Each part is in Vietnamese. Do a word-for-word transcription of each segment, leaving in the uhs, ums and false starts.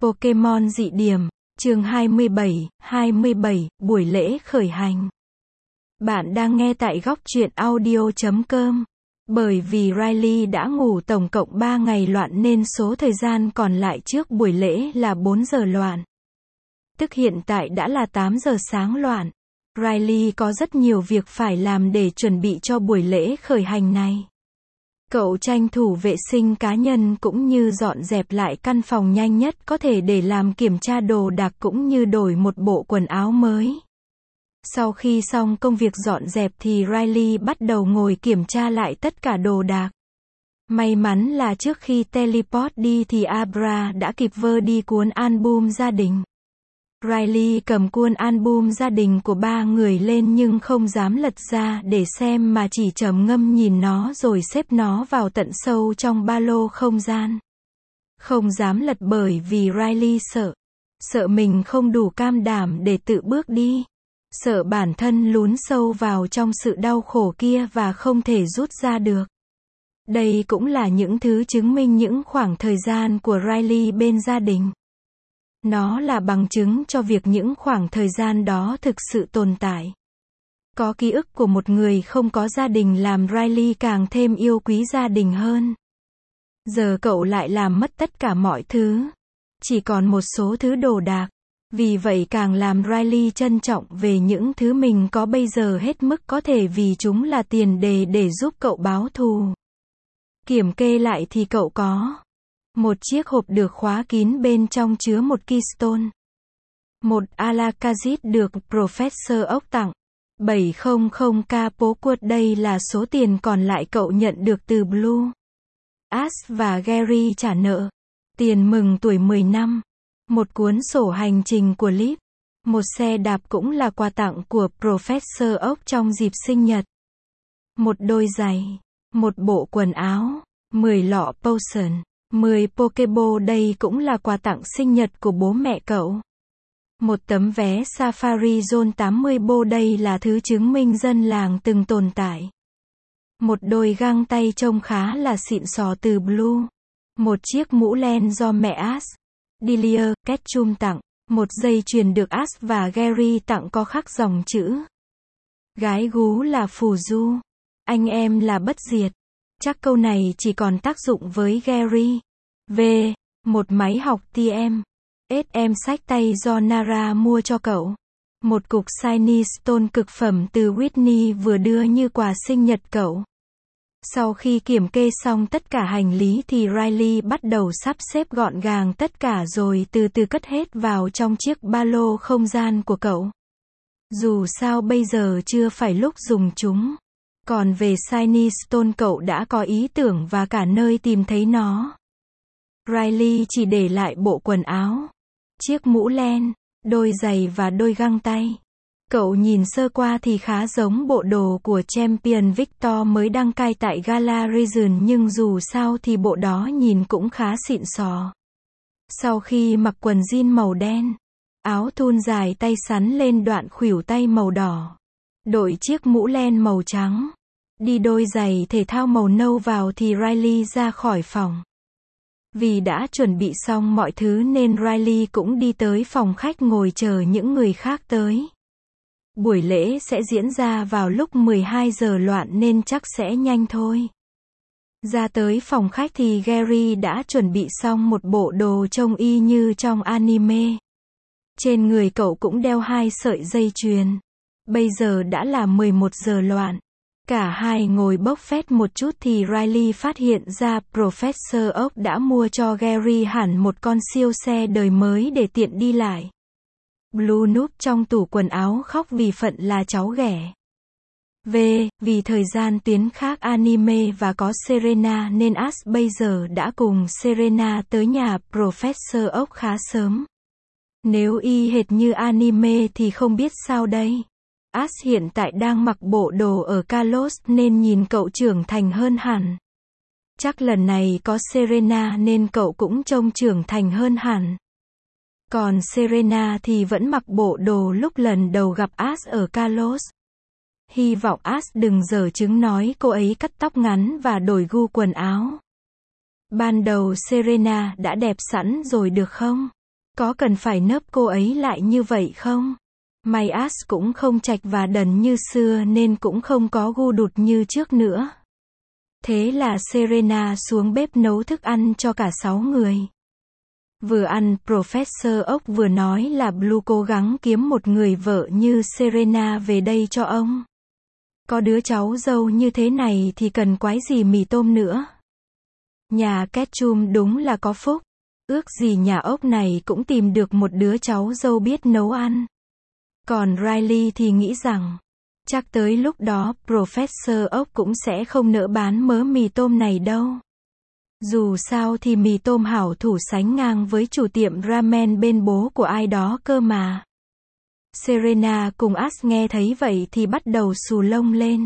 Pokemon dị điểm, chương hai mươi bảy, hai mươi bảy, buổi lễ khởi hành. Bạn đang nghe tại góc truyện audio chấm com. Bởi vì Riley đã ngủ tổng cộng ba ngày loạn nên số thời gian còn lại trước buổi lễ là bốn giờ loạn. Tức hiện tại đã là tám giờ sáng loạn. Riley có rất nhiều việc phải làm để chuẩn bị cho buổi lễ khởi hành này. Cậu tranh thủ vệ sinh cá nhân cũng như dọn dẹp lại căn phòng nhanh nhất có thể để làm kiểm tra đồ đạc cũng như đổi một bộ quần áo mới. Sau khi xong công việc dọn dẹp thì Riley bắt đầu ngồi kiểm tra lại tất cả đồ đạc. May mắn là trước khi teleport đi thì Abra đã kịp vơ đi cuốn album gia đình. Riley cầm cuốn album gia đình của ba người lên nhưng không dám lật ra để xem mà chỉ trầm ngâm nhìn nó rồi xếp nó vào tận sâu trong ba lô không gian. Không dám lật bởi vì Riley sợ. Sợ mình không đủ can đảm để tự bước đi. Sợ bản thân lún sâu vào trong sự đau khổ kia và không thể rút ra được. Đây cũng là những thứ chứng minh những khoảng thời gian của Riley bên gia đình. Nó là bằng chứng cho việc những khoảng thời gian đó thực sự tồn tại. Có ký ức của một người không có gia đình làm Riley càng thêm yêu quý gia đình hơn. Giờ cậu lại làm mất tất cả mọi thứ. Chỉ còn một số thứ đồ đạc. Vì vậy càng làm Riley trân trọng về những thứ mình có bây giờ hết mức có thể vì chúng là tiền đề để giúp cậu báo thù. Kiểm kê lại thì cậu có một chiếc hộp được khóa kín bên trong chứa một keystone. Một Alakazam được Professor Oak tặng. bảy trăm k Poquad đây là số tiền còn lại cậu nhận được từ Blue. Ash và Gary trả nợ. Tiền mừng tuổi mười năm. Một cuốn sổ hành trình của Liv. Một xe đạp cũng là quà tặng của Professor Oak trong dịp sinh nhật. Một đôi giày. Một bộ quần áo. mười lọ potion. mười Pokeball đây cũng là quà tặng sinh nhật của bố mẹ cậu. Một tấm vé Safari Zone tám mươi Bo đây là thứ chứng minh dân làng từng tồn tại. Một đôi găng tay trông khá là xịn sò từ Blue. Một chiếc mũ len do mẹ Ash, Delia, Ketchum tặng. Một dây chuyền được Ash và Gary tặng có khắc dòng chữ. Gái gú là phù du. Anh em là bất diệt. Chắc câu này chỉ còn tác dụng với Gary. V. Một máy học tê em. ét em sách tay do Nara mua cho cậu. Một cục Shiny Stone cực phẩm từ Whitney vừa đưa như quà sinh nhật cậu. Sau khi kiểm kê xong tất cả hành lý thì Riley bắt đầu sắp xếp gọn gàng tất cả rồi từ từ cất hết vào trong chiếc ba lô không gian của cậu. Dù sao bây giờ chưa phải lúc dùng chúng. Còn về Shiny Stone cậu đã có ý tưởng và cả nơi tìm thấy nó. Riley chỉ để lại bộ quần áo, chiếc mũ len, đôi giày và đôi găng tay. Cậu nhìn sơ qua thì khá giống bộ đồ của Champion Victor mới đăng cai tại Gala Region nhưng dù sao thì bộ đó nhìn cũng khá xịn sò. Sau khi mặc quần jean màu đen, áo thun dài tay sắn lên đoạn khuỷu tay màu đỏ, đội chiếc mũ len màu trắng, đi đôi giày thể thao màu nâu vào thì Riley ra khỏi phòng. Vì đã chuẩn bị xong mọi thứ nên Riley cũng đi tới phòng khách ngồi chờ những người khác tới. Buổi lễ sẽ diễn ra vào lúc mười hai giờ loạn nên chắc sẽ nhanh thôi. Ra tới phòng khách thì Gary đã chuẩn bị xong một bộ đồ trông y như trong anime. Trên người cậu cũng đeo hai sợi dây chuyền. Bây giờ đã là mười một giờ loạn. Cả hai ngồi bốc phét một chút thì Riley phát hiện ra Professor Oak đã mua cho Gary hẳn một con siêu xe đời mới để tiện đi lại. Blue núp trong tủ quần áo khóc vì phận là cháu ghẻ. V. Vì thời gian tuyến khác anime và có Serena nên Ash bây giờ đã cùng Serena tới nhà Professor Oak khá sớm. Nếu y hệt như anime thì không biết sao đây. Ash hiện tại đang mặc bộ đồ ở Kalos nên nhìn cậu trưởng thành hơn hẳn. Chắc lần này có Serena nên cậu cũng trông trưởng thành hơn hẳn. Còn Serena thì vẫn mặc bộ đồ lúc lần đầu gặp Ash ở Kalos. Hy vọng Ash đừng giở chứng nói cô ấy cắt tóc ngắn và đổi gu quần áo. Ban đầu Serena đã đẹp sẵn rồi được không? Có cần phải nấp cô ấy lại như vậy không? May Ash cũng không chạch và đần như xưa nên cũng không có gu đụt như trước nữa. Thế là Serena xuống bếp nấu thức ăn cho cả sáu người. Vừa ăn, Professor Oak vừa nói là Blue cố gắng kiếm một người vợ như Serena về đây cho ông. Có đứa cháu dâu như thế này thì cần quái gì mì tôm nữa. Nhà Ketchum đúng là có phúc. Ước gì nhà ốc này cũng tìm được một đứa cháu dâu biết nấu ăn. Còn Riley thì nghĩ rằng, chắc tới lúc đó, Professor Oak cũng sẽ không nỡ bán mớ mì tôm này đâu. Dù sao thì mì tôm hảo thủ sánh ngang với chủ tiệm ramen bên bố của ai đó cơ mà. Serena cùng Ash nghe thấy vậy thì bắt đầu xù lông lên.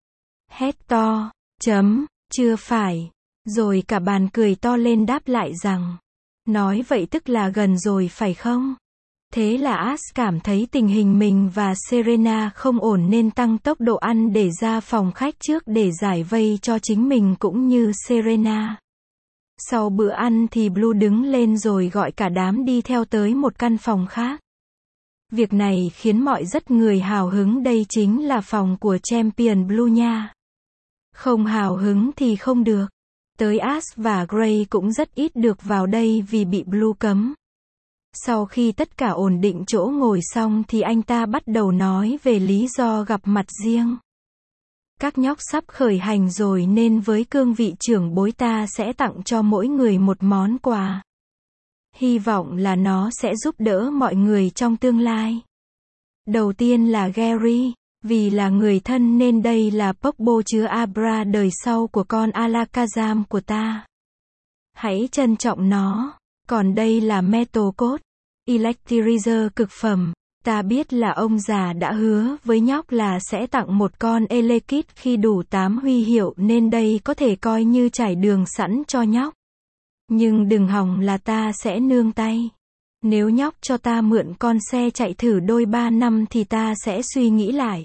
Hét to, chấm, chưa phải. Rồi cả bàn cười to lên đáp lại rằng, nói vậy tức là gần rồi phải không? Thế là Ash cảm thấy tình hình mình và Serena không ổn nên tăng tốc độ ăn để ra phòng khách trước để giải vây cho chính mình cũng như Serena. Sau bữa ăn thì Blue đứng lên rồi gọi cả đám đi theo tới một căn phòng khác. Việc này khiến mọi rất người hào hứng, đây chính là phòng của Champion Blue nha. Không hào hứng thì không được. Tới Ash và Gray cũng rất ít được vào đây vì bị Blue cấm. Sau khi tất cả ổn định chỗ ngồi xong thì anh ta bắt đầu nói về lý do gặp mặt riêng. Các nhóc sắp khởi hành rồi nên với cương vị trưởng bối ta sẽ tặng cho mỗi người một món quà. Hy vọng là nó sẽ giúp đỡ mọi người trong tương lai. Đầu tiên là Gary, vì là người thân nên đây là Pogbo chứa Abra đời sau của con Alakazam của ta. Hãy trân trọng nó. Còn đây là Metal Code, Electrizer cực phẩm. Ta biết là ông già đã hứa với nhóc là sẽ tặng một con Elekid khi đủ tám huy hiệu nên đây có thể coi như trải đường sẵn cho nhóc. Nhưng đừng hòng là ta sẽ nương tay. Nếu nhóc cho ta mượn con xe chạy thử đôi ba năm thì ta sẽ suy nghĩ lại.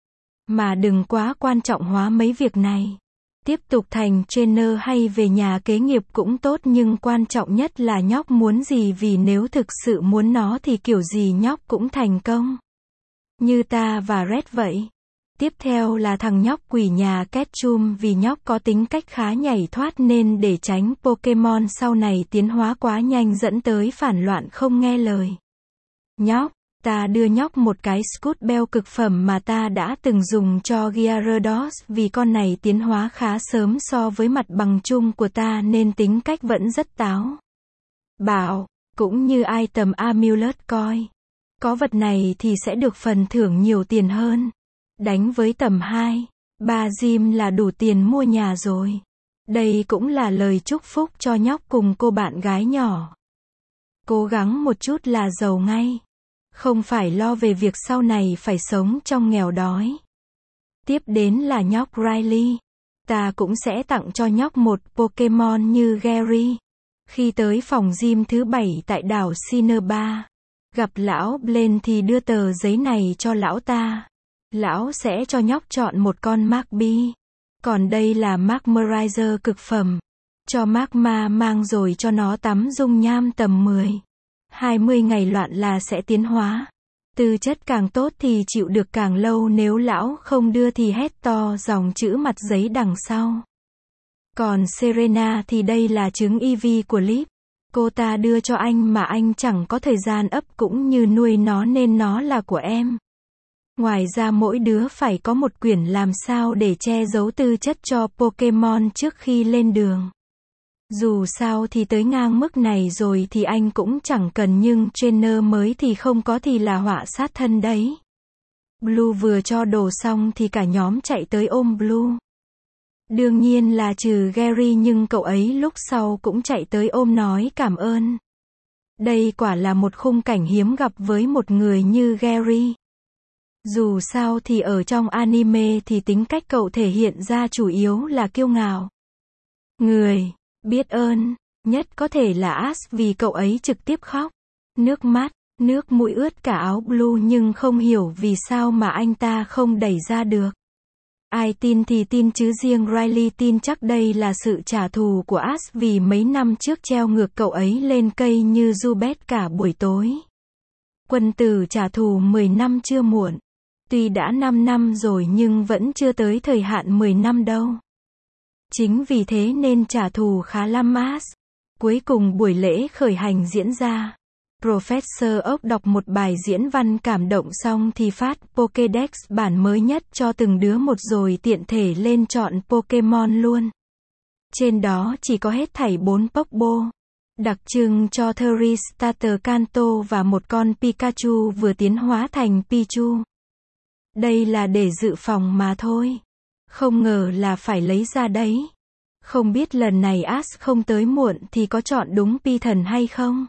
Mà đừng quá quan trọng hóa mấy việc này. Tiếp tục thành trainer hay về nhà kế nghiệp cũng tốt nhưng quan trọng nhất là nhóc muốn gì, vì nếu thực sự muốn nó thì kiểu gì nhóc cũng thành công. Như ta và Red vậy. Tiếp theo là thằng nhóc quỷ nhà Ketchum, vì nhóc có tính cách khá nhảy thoát nên để tránh Pokemon sau này tiến hóa quá nhanh dẫn tới phản loạn không nghe lời. Nhóc, ta đưa nhóc một cái Scoot Bell cực phẩm mà ta đã từng dùng cho Gyarados vì con này tiến hóa khá sớm so với mặt bằng chung của ta nên tính cách vẫn rất táo bạo, cũng như item Amulet Coin. Có vật này thì sẽ được phần thưởng nhiều tiền hơn. Đánh với tầm hai, ba gym là đủ tiền mua nhà rồi. Đây cũng là lời chúc phúc cho nhóc cùng cô bạn gái nhỏ. Cố gắng một chút là giàu ngay. Không phải lo về việc sau này phải sống trong nghèo đói. Tiếp đến là nhóc Riley. Ta cũng sẽ tặng cho nhóc một Pokemon như Gary. Khi tới phòng gym thứ bảy tại đảo Cinnabar, gặp lão Blaine thì đưa tờ giấy này cho lão ta. Lão sẽ cho nhóc chọn một con Magby. Còn đây là Magmarizer cực phẩm. Cho Magma mang rồi cho nó tắm dung nham tầm mười, hai mươi ngày loạn là sẽ tiến hóa. Tư chất càng tốt thì chịu được càng lâu, nếu lão không đưa thì hét to dòng chữ mặt giấy đằng sau. Còn Serena thì đây là trứng e vê của Lip. Cô ta đưa cho anh mà anh chẳng có thời gian ấp cũng như nuôi nó nên nó là của em. Ngoài ra mỗi đứa phải có một quyển làm sao để che giấu tư chất cho Pokemon trước khi lên đường. Dù sao thì tới ngang mức này rồi thì anh cũng chẳng cần, nhưng trainer mới thì không có thì là họa sát thân đấy. Blue vừa cho đồ xong thì cả nhóm chạy tới ôm Blue. Đương nhiên là trừ Gary, nhưng cậu ấy lúc sau cũng chạy tới ôm nói cảm ơn. Đây quả là một khung cảnh hiếm gặp với một người như Gary. Dù sao thì ở trong anime thì tính cách cậu thể hiện ra chủ yếu là kiêu ngạo. Người biết ơn nhất có thể là Ash, vì cậu ấy trực tiếp khóc. Nước mắt, nước mũi ướt cả áo Blue nhưng không hiểu vì sao mà anh ta không đẩy ra được. Ai tin thì tin chứ riêng Riley tin chắc đây là sự trả thù của Ash vì mấy năm trước treo ngược cậu ấy lên cây như Zubat cả buổi tối. Quân tử trả thù mười năm chưa muộn. Tuy đã năm năm rồi nhưng vẫn chưa tới thời hạn mười năm đâu. Chính vì thế nên trả thù khá lắm Ash. Cuối cùng buổi lễ khởi hành diễn ra. Professor Oak đọc một bài diễn văn cảm động xong thì phát Pokédex bản mới nhất cho từng đứa một rồi tiện thể lên chọn Pokemon luôn. Trên đó chỉ có hết thảy bốn Pokeball. Đặc trưng cho Theory Starter Kanto và một con Pikachu vừa tiến hóa thành Pichu. Đây là để dự phòng mà thôi. Không ngờ là phải lấy ra đấy. Không biết lần này Ash không tới muộn thì có chọn đúng Pithon hay không?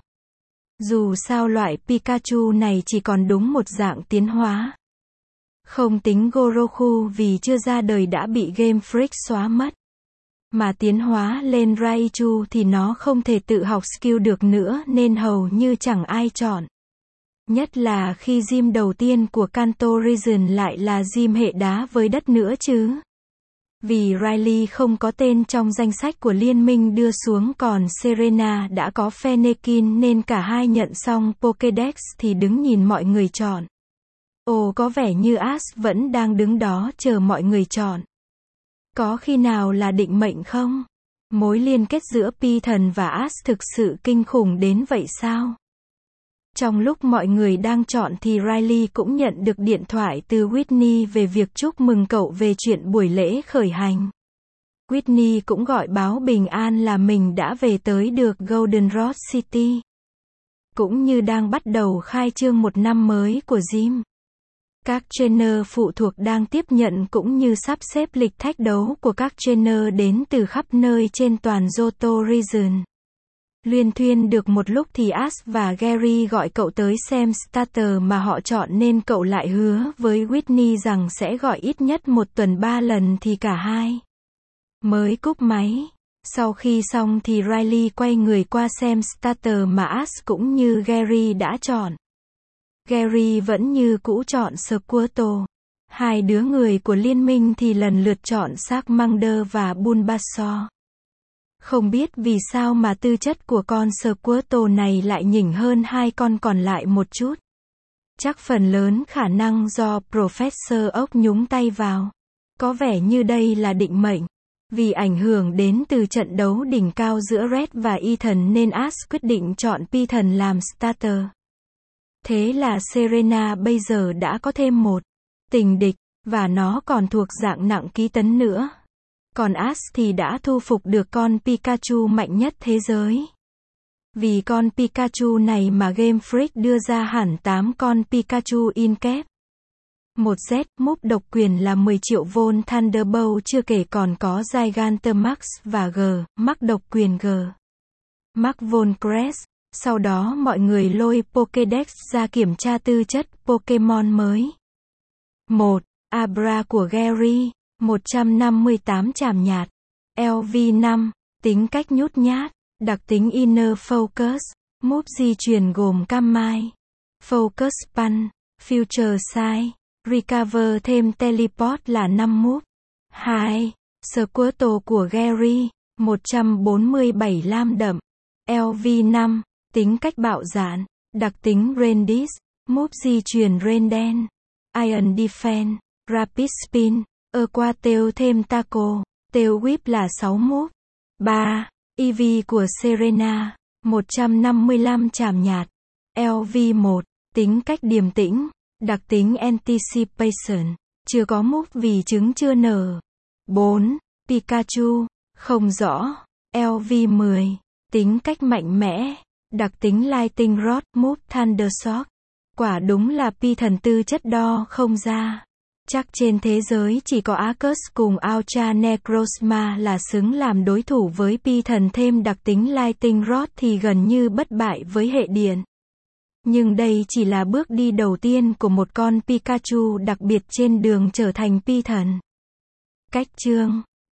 Dù sao loại Pikachu này chỉ còn đúng một dạng tiến hóa. Không tính Goroku vì chưa ra đời đã bị Game Freak xóa mất. Mà tiến hóa lên Raichu thì nó không thể tự học skill được nữa nên hầu như chẳng ai chọn. Nhất là khi gym đầu tiên của Kanto Region lại là gym hệ đá với đất nữa chứ. Vì Riley không có tên trong danh sách của liên minh đưa xuống còn Serena đã có Fennekin nên cả hai nhận xong Pokédex thì đứng nhìn mọi người chọn. Ồ có vẻ như Ash vẫn đang đứng đó chờ mọi người chọn. Có khi nào là định mệnh không? Mối liên kết giữa Pithon và Ash thực sự kinh khủng đến vậy sao? Trong lúc mọi người đang chọn thì Riley cũng nhận được điện thoại từ Whitney về việc chúc mừng cậu về chuyện buổi lễ khởi hành. Whitney cũng gọi báo bình an là mình đã về tới được Goldenrod City. Cũng như đang bắt đầu khai trương một năm mới của gym. Các trainer phụ thuộc đang tiếp nhận cũng như sắp xếp lịch thách đấu của các trainer đến từ khắp nơi trên toàn Johto Region. Luyên thuyên được một lúc thì Ash và Gary gọi cậu tới xem starter mà họ chọn nên cậu lại hứa với Whitney rằng sẽ gọi ít nhất một tuần ba lần thì cả hai mới cúp máy. Sau khi xong thì Riley quay người qua xem starter mà Ash cũng như Gary đã chọn. Gary vẫn như cũ chọn Squirtle. Hai đứa người của liên minh thì lần lượt chọn Charmander và Bulbasaur. Không biết vì sao mà tư chất của con Squirtle này lại nhỉnh hơn hai con còn lại một chút. Chắc phần lớn khả năng do Professor Oak nhúng tay vào. Có vẻ như đây là định mệnh. Vì ảnh hưởng đến từ trận đấu đỉnh cao giữa Red và Ethan nên Ash quyết định chọn Pithon làm starter. Thế là Serena bây giờ đã có thêm một tình địch, và nó còn thuộc dạng nặng ký tấn nữa. Còn Ash thì đã thu phục được con Pikachu mạnh nhất thế giới. Vì con Pikachu này mà Game Freak đưa ra hẳn tám con Pikachu in kép. Một Z, move độc quyền là mười triệu volt Thunderbolt chưa kể còn có Gigantamax và G, Max độc quyền G. Max Volcrest. Sau đó mọi người lôi Pokédex ra kiểm tra tư chất Pokemon mới. một. Abra của Gary, một trăm năm mươi tám chàm nhạt. L V năm, tính cách nhút nhát, đặc tính Inner Focus, move di chuyển gồm Camai, Focus Punch, Future Sight, Recover thêm Teleport là năm move. hai. Squirtle của Gary, một trăm bốn mươi bảy lam đậm. L V năm, tính cách bạo dạn, đặc tính Rendis, move di chuyển Renden, Iron Defense, Rapid Spin, ơ qua Tail thêm Taco, Tail Whip là sáu move. ba. E V của Serena, một trăm năm mươi lăm chàm nhạt. L V một, tính cách điềm tĩnh, đặc tính Anticipation, chưa có move vì trứng chưa nở. bốn. Pikachu, không rõ. L V mười, tính cách mạnh mẽ, đặc tính Lightning Rod, move Thundershock. Quả đúng là Pithon tư chất đo không ra. Chắc trên thế giới chỉ có Arceus cùng Ultra Necrozma là xứng làm đối thủ với Pithon thêm đặc tính Lightning Rod thì gần như bất bại với hệ điện. Nhưng đây chỉ là bước đi đầu tiên của một con Pikachu đặc biệt trên đường trở thành Pithon. Cách chương